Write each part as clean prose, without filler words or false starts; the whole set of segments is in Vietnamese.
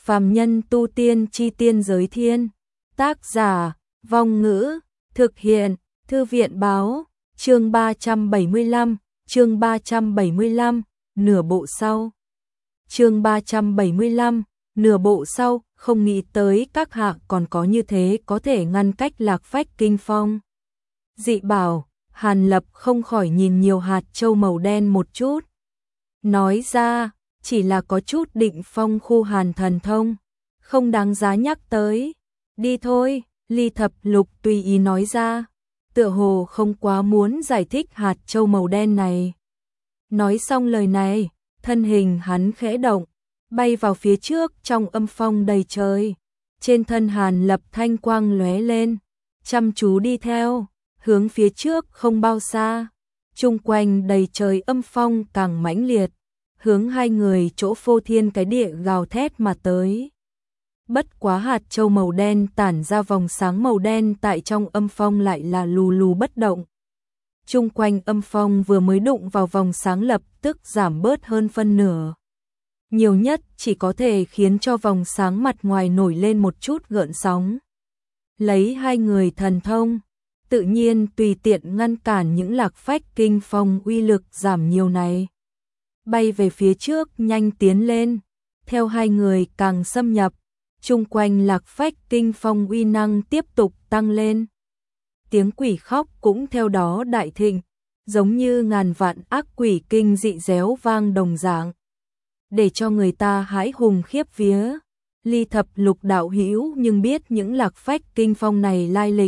Phàm nhân tu tiên chi tiên giới thiên. Tác giả, Vong Ngữ, thực hiện, Thư viện báo, chương 375, chương 375, nửa bộ sau. Chương 375, nửa bộ sau, không nghĩ tới các hạ còn có như thế có thể ngăn cách Lạc Phách kinh phong. Dị bảo, Hàn Lập không khỏi nhìn nhiều hạt châu màu đen một chút. Nói ra, chỉ là có chút định phong khu Hàn thần thông, không đáng giá nhắc tới. Đi thôi, Ly Thập Lục tùy ý nói ra, tựa hồ không quá muốn giải thích hạt châu màu đen này. Nói xong lời này, thân hình hắn khẽ động, bay vào phía trước trong âm phong đầy trời. Trên thân Hàn Lập thanh quang lóe lên, chăm chú đi theo, hướng phía trước không bao xa. Chung quanh đầy trời âm phong càng mãnh liệt, hướng hai người chỗ phô thiên cái địa gào thét mà tới. Bất quá hạt châu màu đen tản ra vòng sáng màu đen tại trong âm phong lại là lù lù bất động. Chung quanh âm phong vừa mới đụng vào vòng sáng lập tức giảm bớt hơn phân nửa. Nhiều nhất chỉ có thể khiến cho vòng sáng mặt ngoài nổi lên một chút gợn sóng. Lấy hai người thần thông, tự nhiên tùy tiện ngăn cản những Lạc Phách kinh phong uy lực giảm nhiều này. Bay về phía trước nhanh tiến lên, theo hai người càng xâm nhập, chung quanh Lạc Phách kinh phong uy năng tiếp tục tăng lên. Tiếng quỷ khóc cũng theo đó đại thịnh, giống như ngàn vạn ác quỷ kinh dị réo vang đồng dạng, để cho người ta hãi hùng khiếp vía. Ly Thập Lục đạo hữu nhưng biết những Lạc Phách kinh phong này lai lịch.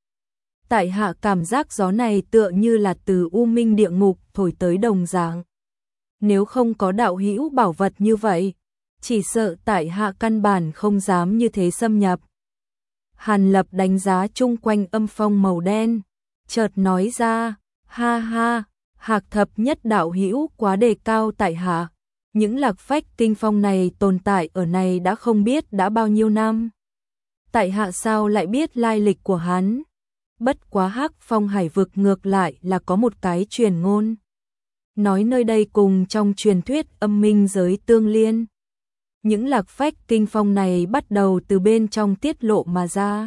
Tại hạ cảm giác gió này tựa như là từ u minh địa ngục thổi tới đồng dạng. Nếu không có đạo hữu bảo vật như vậy, chỉ sợ tại hạ căn bản không dám như thế xâm nhập. Hàn Lập đánh giá chung quanh âm phong màu đen, chợt nói ra, ha ha, Hạc Thập Nhất đạo hữu quá đề cao tại hạ. Những Lạc Phách kinh phong này tồn tại ở này đã không biết đã bao nhiêu năm. Tại hạ sao lại biết lai lịch của hắn? Bất quá Hắc Phong Hải vực ngược lại là có một cái truyền ngôn, nói nơi đây cùng trong truyền thuyết âm minh giới tương liên. Những Lạc Phách kinh phong này bắt đầu từ bên trong tiết lộ mà ra.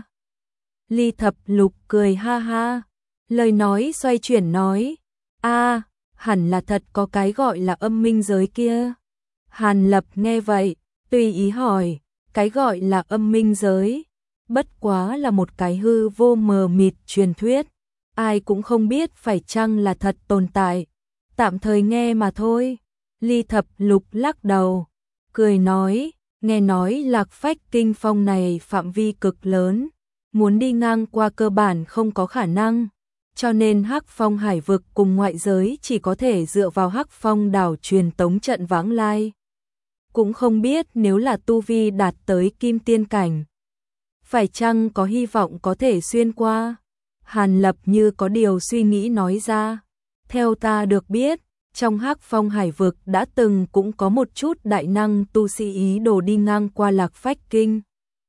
Ly Thập Lục cười ha ha, lời nói xoay chuyển nói, a, hẳn là thật có cái gọi là âm minh giới kia. Hàn Lập nghe vậy, tùy ý hỏi, cái gọi là âm minh giới, bất quá là một cái hư vô mờ mịt truyền thuyết, ai cũng không biết phải chăng là thật tồn tại, tạm thời nghe mà thôi. Ly Thập Lục lắc đầu, cười nói, nghe nói Lạc Phách kinh phong này phạm vi cực lớn, muốn đi ngang qua cơ bản không có khả năng, cho nên Hắc Phong Hải vực cùng ngoại giới chỉ có thể dựa vào Hắc Phong đảo truyền tống trận vãng lai. Cũng không biết nếu là tu vi đạt tới kim tiên cảnh, phải chăng có hy vọng có thể xuyên qua. Hàn Lập như có điều suy nghĩ nói ra, theo ta được biết, trong Hắc Phong Hải vực đã từng cũng có một chút đại năng tu sĩ ý đồ đi ngang qua Lạc Phách kinh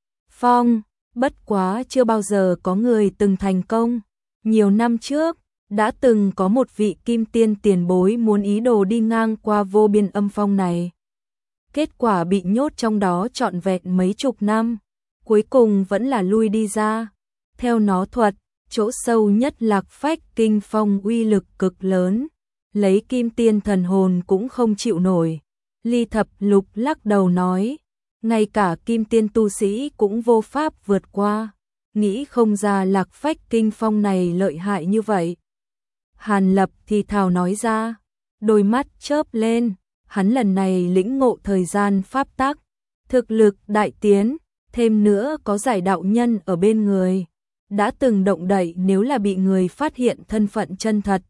phong, bất quá chưa bao giờ có người từng thành công. Nhiều năm trước, đã từng có một vị kim tiên tiền bối muốn ý đồ đi ngang qua vô biên âm phong này. Kết quả bị nhốt trong đó trọn vẹn mấy chục năm, cuối cùng vẫn là lui đi ra. Theo nó thuật, chỗ sâu nhất Lạc Phách kinh phong uy lực cực lớn, lấy kim tiên thần hồn cũng không chịu nổi. Ly Thập Lục lắc đầu nói, ngay cả kim tiên tu sĩ cũng vô pháp vượt qua, nghĩ không ra Lạc Phách kinh phong này lợi hại như vậy. Hàn Lập thì thào nói ra, đôi mắt chớp lên, hắn lần này lĩnh ngộ thời gian pháp tắc, thực lực đại tiến, thêm nữa có giải đạo nhân ở bên người, đã từng động đậy nếu là bị người phát hiện thân phận chân thật,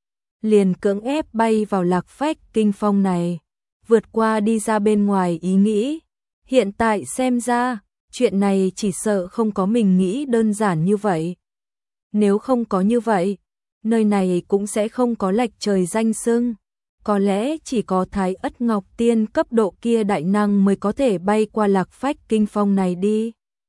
liền cưỡng ép bay vào Lạc Phách kinh phong này, vượt qua đi ra bên ngoài ý nghĩ. Hiện tại xem ra, chuyện này chỉ sợ không có mình nghĩ đơn giản như vậy. Nếu không có như vậy, nơi này cũng sẽ không có lệch trời danh xưng. Có lẽ chỉ có Thái Ất Ngọc Tiên cấp độ kia đại năng mới có thể bay qua Lạc Phách kinh phong này đi.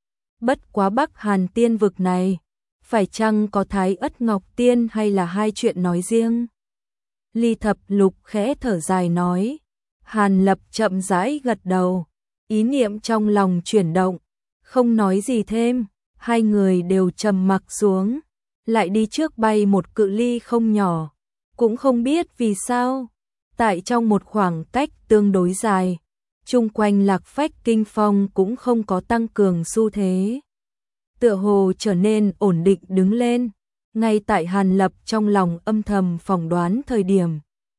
Bất quá Bắc Hàn tiên vực này, phải chăng có Thái Ất Ngọc Tiên hay là hai chuyện nói riêng? Ly Thập Lục khẽ thở dài nói. Hàn Lập chậm rãi gật đầu, Ý niệm trong lòng chuyển động, không nói gì thêm, hai người đều trầm mặc xuống, lại đi trước bay một cự ly không nhỏ, cũng không biết vì sao, tại trong một khoảng cách tương đối dài, chung quanh Lạc Phách Kinh Phong cũng không có tăng cường xu thế. Tựa hồ trở nên ổn định đứng lên, ngay tại Hàn Lập trong lòng âm thầm phỏng đoán thời điểm.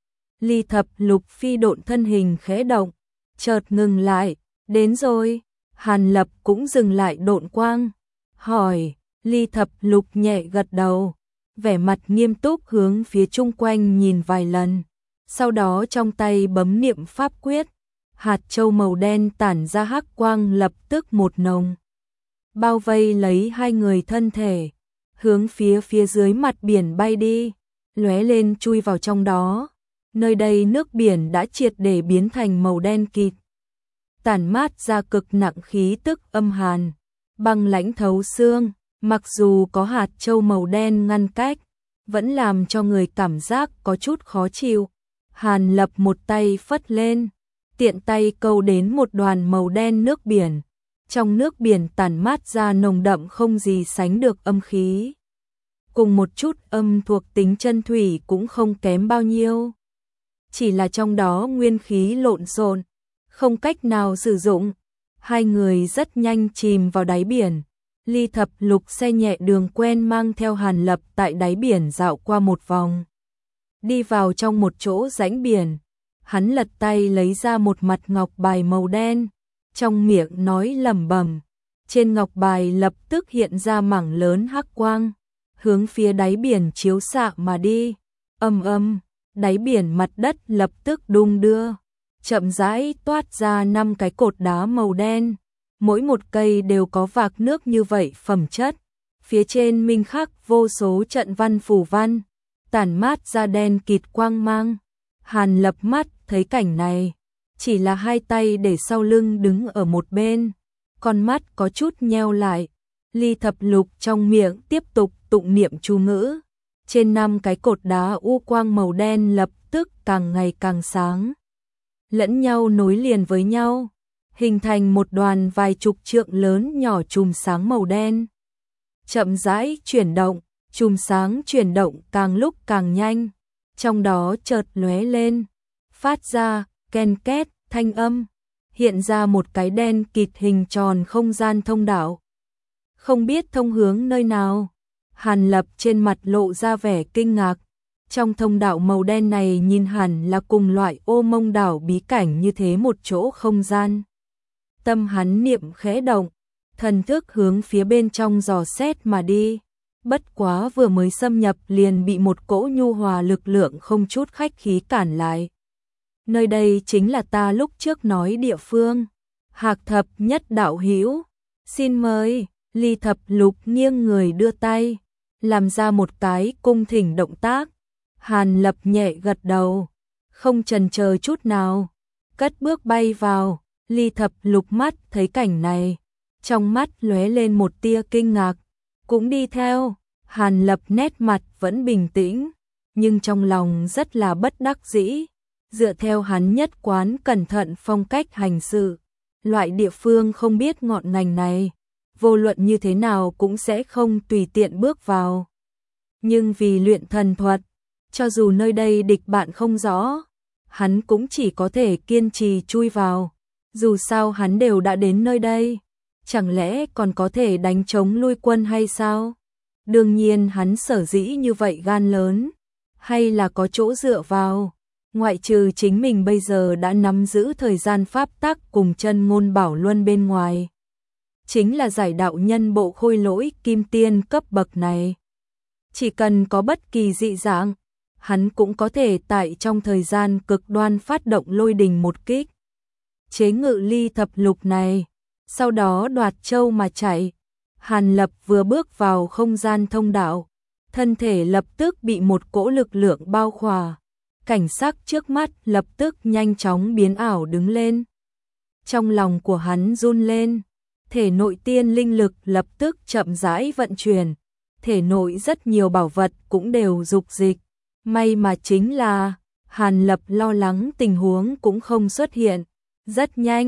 Ly Thập Lục phi độn thân hình khẽ động, chợt ngừng lại, đến rồi, Hàn Lập cũng dừng lại độn quang, hỏi, Ly Thập Lục nhẹ gật đầu, vẻ mặt nghiêm túc hướng phía chung quanh nhìn vài lần, sau đó trong tay bấm niệm pháp quyết, hạt châu màu đen tản ra hắc quang lập tức một nồng. Bao vây lấy hai người thân thể, hướng phía dưới mặt biển bay đi, lóe lên chui vào trong đó. Nơi đây nước biển đã triệt để biến thành màu đen kịt, tản mát ra cực nặng khí tức âm hàn, băng lãnh thấu xương, mặc dù có hạt châu màu đen ngăn cách, vẫn làm cho người cảm giác có chút khó chịu. Hàn Lập một tay phất lên, tiện tay câu đến một đoàn màu đen nước biển, trong nước biển tản mát ra nồng đậm không gì sánh được âm khí, cùng một chút âm thuộc tính chân thủy cũng không kém bao nhiêu. Chỉ là trong đó nguyên khí lộn xộn, không cách nào sử dụng. Hai người rất nhanh chìm vào đáy biển. Ly Thập Lục xe nhẹ đường quen mang theo Hàn Lập tại đáy biển dạo qua một vòng. Đi vào trong một chỗ rãnh biển, hắn lật tay lấy ra một mặt ngọc bài màu đen, trong miệng nói lẩm bẩm. Trên ngọc bài lập tức hiện ra mảng lớn hắc quang, hướng phía đáy biển chiếu xạ mà đi. Ầm ầm, đáy biển mặt đất lập tức đung đưa, chậm rãi toát ra 5 cái cột đá màu đen, mỗi một cây đều có vạc nước như vậy phẩm chất, phía trên minh khắc vô số trận văn phù văn, tản mát ra đen kịt quang mang. Hàn Lập mắt thấy cảnh này, chỉ là hai tay để sau lưng đứng ở một bên, con mắt có chút nheo lại. Ly Thập Lục trong miệng tiếp tục tụng niệm chú ngữ, trên 5 cái cột đá u quang màu đen lập tức càng ngày càng sáng, lẫn nhau nối liền với nhau, hình thành một đoàn vài chục trượng lớn nhỏ chùm sáng màu đen. Chậm rãi chuyển động, chùm sáng chuyển động càng lúc càng nhanh, trong đó chợt lóe lên, phát ra ken két thanh âm, hiện ra một cái đen kịt hình tròn không gian thông đạo. Không biết thông hướng nơi nào, Hàn Lập trên mặt lộ ra vẻ kinh ngạc. Trong thông đạo màu đen này nhìn hẳn là cùng loại Ô Mông đảo bí cảnh như thế một chỗ không gian. Tâm hắn niệm khẽ động, thần thức hướng phía bên trong dò xét mà đi. Bất quá vừa mới xâm nhập liền bị một cỗ nhu hòa lực lượng không chút khách khí cản lại. Nơi đây chính là ta lúc trước nói địa phương. Hạc Thập Nhất đạo hữu, xin mời. Ly Thập Lục nghiêng người đưa tay, làm ra một cái cung thỉnh động tác. Hàn Lập nhẹ gật đầu, không chần chờ chút nào, cất bước bay vào. Ly Thập Lục mắt thấy cảnh này, trong mắt lóe lên một tia kinh ngạc, cũng đi theo. Hàn Lập nét mặt vẫn bình tĩnh, nhưng trong lòng rất là bất đắc dĩ. Dựa theo hắn nhất quán cẩn thận phong cách hành sự, loại địa phương không biết ngọn ngành này, vô luận như thế nào cũng sẽ không tùy tiện bước vào. Nhưng vì luyện thần thuật, cho dù nơi đây địch bạn không rõ, hắn cũng chỉ có thể kiên trì chui vào. Dù sao hắn đều đã đến nơi đây, chẳng lẽ còn có thể đánh chống lui quân hay sao? Đương nhiên hắn sở dĩ như vậy gan lớn, hay là có chỗ dựa vào, ngoại trừ chính mình bây giờ đã nắm giữ thời gian pháp tắc cùng chân ngôn bảo luân bên ngoài. Chính là giải đạo nhân bộ khôi lỗi kim tiên cấp bậc này. Chỉ cần có bất kỳ dị dạng, hắn cũng có thể tại trong thời gian cực đoan phát động lôi đình một kích. Chế ngự Ly Thập Lục này, sau đó đoạt châu mà chạy. Hàn Lập vừa bước vào không gian thông đạo, thân thể lập tức bị một cỗ lực lượng bao khỏa. Cảnh sắc trước mắt lập tức nhanh chóng biến ảo đứng lên. Trong lòng của hắn run lên, thể nội tiên linh lực lập tức chậm rãi vận chuyển, thể nội rất nhiều bảo vật cũng đều dục dịch. May mà chính là Hàn Lập lo lắng tình huống cũng không xuất hiện. Rất nhanh,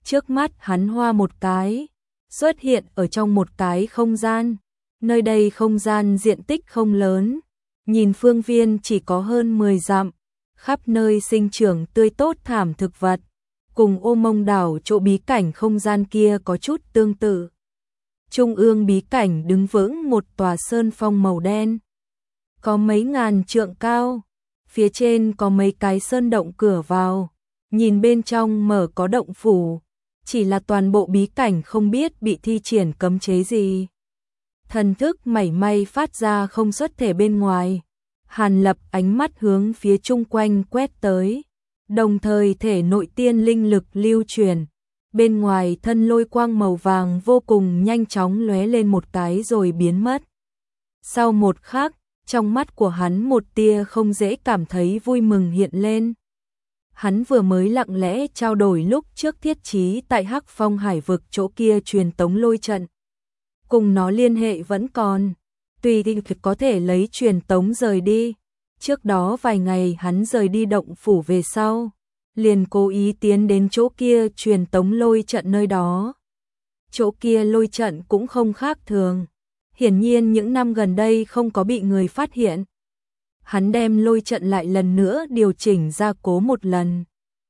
Trước mắt hắn hoa một cái, xuất hiện ở trong một cái không gian. Nơi đây không gian diện tích không lớn, nhìn phương viên chỉ có hơn 10 dặm, khắp nơi sinh trưởng tươi tốt thảm thực vật, cùng Ô Mông đảo chỗ bí cảnh không gian kia có chút tương tự. Trung ương bí cảnh đứng vững một tòa sơn phong màu đen, có mấy ngàn trượng cao, phía trên có mấy cái sơn động cửa vào, nhìn bên trong mở có động phủ, chỉ là toàn bộ bí cảnh không biết bị thi triển cấm chế gì. Thần thức mảy may phát ra không xuất thể bên ngoài. Hàn Lập ánh mắt hướng phía chung quanh quét tới, đồng thời thể nội tiên linh lực lưu truyền. Bên ngoài thân lôi quang màu vàng vô cùng nhanh chóng lóe lên một cái rồi biến mất. Sau một khắc, trong mắt của hắn một tia không dễ cảm thấy vui mừng hiện lên. Hắn vừa mới lặng lẽ trao đổi lúc trước thiết trí tại Hắc Phong Hải vực chỗ kia truyền tống lôi trận. Cùng nó liên hệ vẫn còn, tùy thì có thể lấy truyền tống rời đi. Trước đó vài ngày hắn rời đi động phủ về sau, liền cố ý tiến đến chỗ kia truyền tống lôi trận nơi đó. Chỗ kia lôi trận cũng không khác thường, hiển nhiên những năm gần đây không có bị người phát hiện. Hắn đem lôi trận lại lần nữa điều chỉnh gia cố một lần.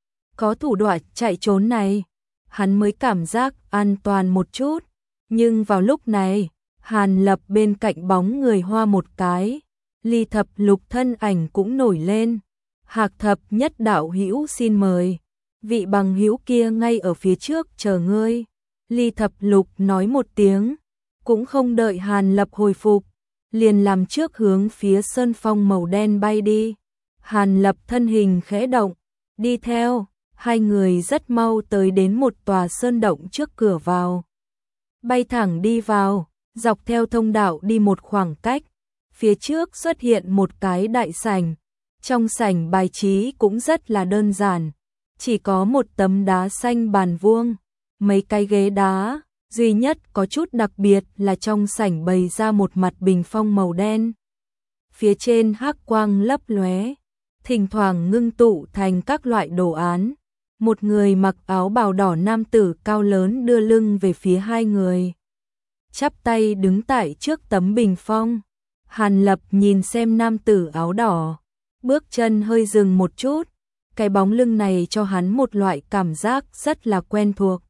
Có thủ đoạn chạy trốn này, hắn mới cảm giác an toàn một chút. Nhưng vào lúc này, Hàn Lập bên cạnh bóng người hoa một cái, Ly Thập Lục thân ảnh cũng nổi lên. Hạc Thập Nhất đạo hữu xin mời, vị bằng hữu kia ngay ở phía trước chờ ngươi. Ly Thập Lục nói một tiếng, cũng không đợi Hàn Lập hồi phục, liền làm trước hướng phía sơn phong màu đen bay đi. Hàn Lập thân hình khẽ động, đi theo, hai người rất mau tới đến một tòa sơn động trước cửa vào. Bay thẳng đi vào, dọc theo thông đạo đi một khoảng cách, phía trước xuất hiện một cái đại sảnh. Trong sảnh bài trí cũng rất là đơn giản, chỉ có một tấm đá xanh bàn vuông, mấy cái ghế đá, duy nhất có chút đặc biệt là trong sảnh bày ra một mặt bình phong màu đen. Phía trên hắc quang lấp lóe, thỉnh thoảng ngưng tụ thành các loại đồ án. Một người mặc áo bào đỏ nam tử cao lớn đưa lưng về phía hai người, chắp tay đứng tại trước tấm bình phong. Hàn Lập nhìn xem nam tử áo đỏ, bước chân hơi dừng một chút, cái bóng lưng này cho hắn một loại cảm giác rất là quen thuộc.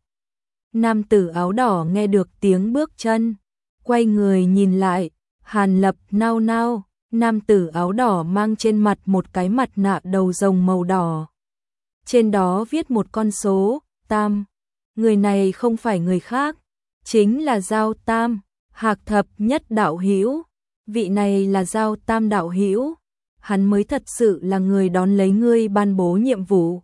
Nam tử áo đỏ nghe được tiếng bước chân, quay người nhìn lại, Hàn Lập nao nao, nam tử áo đỏ mang trên mặt một cái mặt nạ đầu rồng màu đỏ. Trên đó viết một con số, 8. Người này không phải người khác, chính là Giao Tam, Hạc Thập Nhất đạo hữu. Vị này là Giao Tam đạo hữu, hắn mới thật sự là người đón lấy ngươi ban bố nhiệm vụ.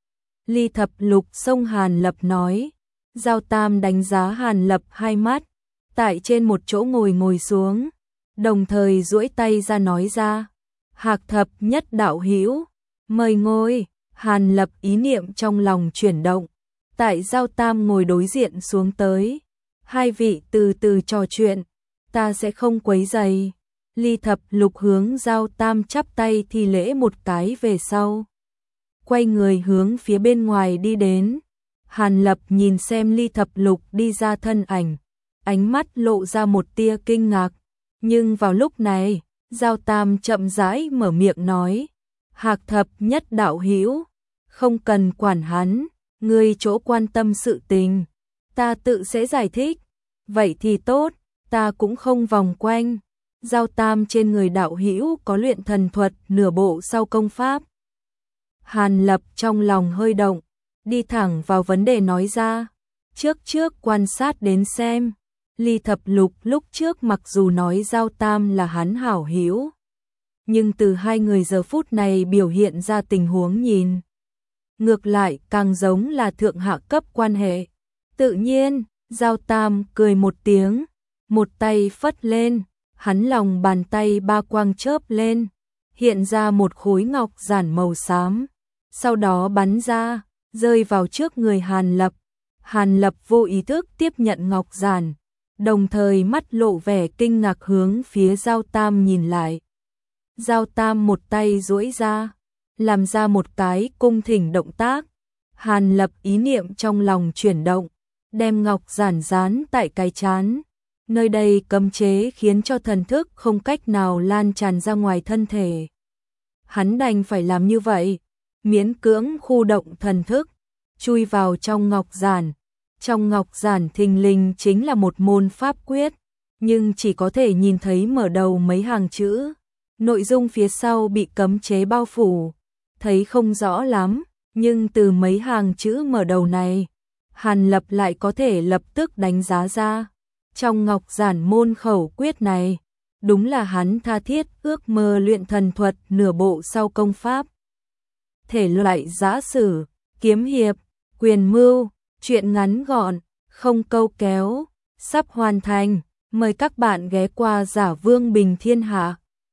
Ly Thập Lục xông Hàn Lập nói. Giao Tam đánh giá Hàn Lập hai mắt, tại trên một chỗ ngồi xuống, đồng thời duỗi tay ra nói ra, Hạc Thập Nhất đạo hữu, mời ngồi. Hàn Lập ý niệm trong lòng chuyển động, tại Giao Tam ngồi đối diện xuống tới, hai vị từ từ trò chuyện, ta sẽ không quấy rầy. Ly Thập Lục hướng Giao Tam chắp tay thi lễ một cái về sau, quay người hướng phía bên ngoài đi đến. Hàn Lập nhìn xem Ly Thập Lục đi ra thân ảnh, ánh mắt lộ ra một tia kinh ngạc, nhưng vào lúc này, Giao Tam chậm rãi mở miệng nói, Hạc Thập Nhất đạo hữu, không cần quản hắn, ngươi chỗ quan tâm sự tình, ta tự sẽ giải thích. Vậy thì tốt, ta cũng không vòng quanh. Giao Tam trên người đạo hữu có luyện thần thuật nửa bộ sau công pháp. Hàn Lập trong lòng hơi động, đi thẳng vào vấn đề nói ra, trước quan sát đến xem. Ly Thập Lục lúc trước mặc dù nói Giao Tam là hắn hảo hữu, nhưng từ hai người giờ phút này biểu hiện ra tình huống nhìn, ngược lại càng giống là thượng hạ cấp quan hệ. Tự nhiên, Giao Tam cười một tiếng, một tay phất lên, hắn lòng bàn tay ba quang chớp lên, hiện ra một khối ngọc giản màu xám, sau đó bắn ra, rơi vào trước người Hàn Lập. Hàn Lập vô ý thức tiếp nhận ngọc giản, đồng thời mắt lộ vẻ kinh ngạc hướng phía Giao Tam nhìn lại. Giao Tam một tay duỗi ra, làm ra một cái cung thỉnh động tác, Hàn Lập ý niệm trong lòng chuyển động, đem ngọc giản dán tại cái trán. Nơi đây cấm chế khiến cho thần thức không cách nào lan tràn ra ngoài thân thể. Hắn đành phải làm như vậy, miễn cưỡng khu động thần thức, chui vào trong ngọc giản. Trong ngọc giản thình lình chính là một môn pháp quyết, nhưng chỉ có thể nhìn thấy mở đầu mấy hàng chữ. Nội dung phía sau bị cấm chế bao phủ, thấy không rõ lắm, nhưng từ mấy hàng chữ mở đầu này, Hàn Lập lại có thể lập tức đánh giá ra. Trong ngọc giản môn khẩu quyết này, đúng là hắn tha thiết ước mơ luyện thần thuật nửa bộ sau công pháp. Thể loại giã sử, kiếm hiệp, quyền mưu, truyện ngắn gọn, không câu kéo, sắp hoàn thành. Mời các bạn ghé qua Giả Vương Bình Thiên Hạ.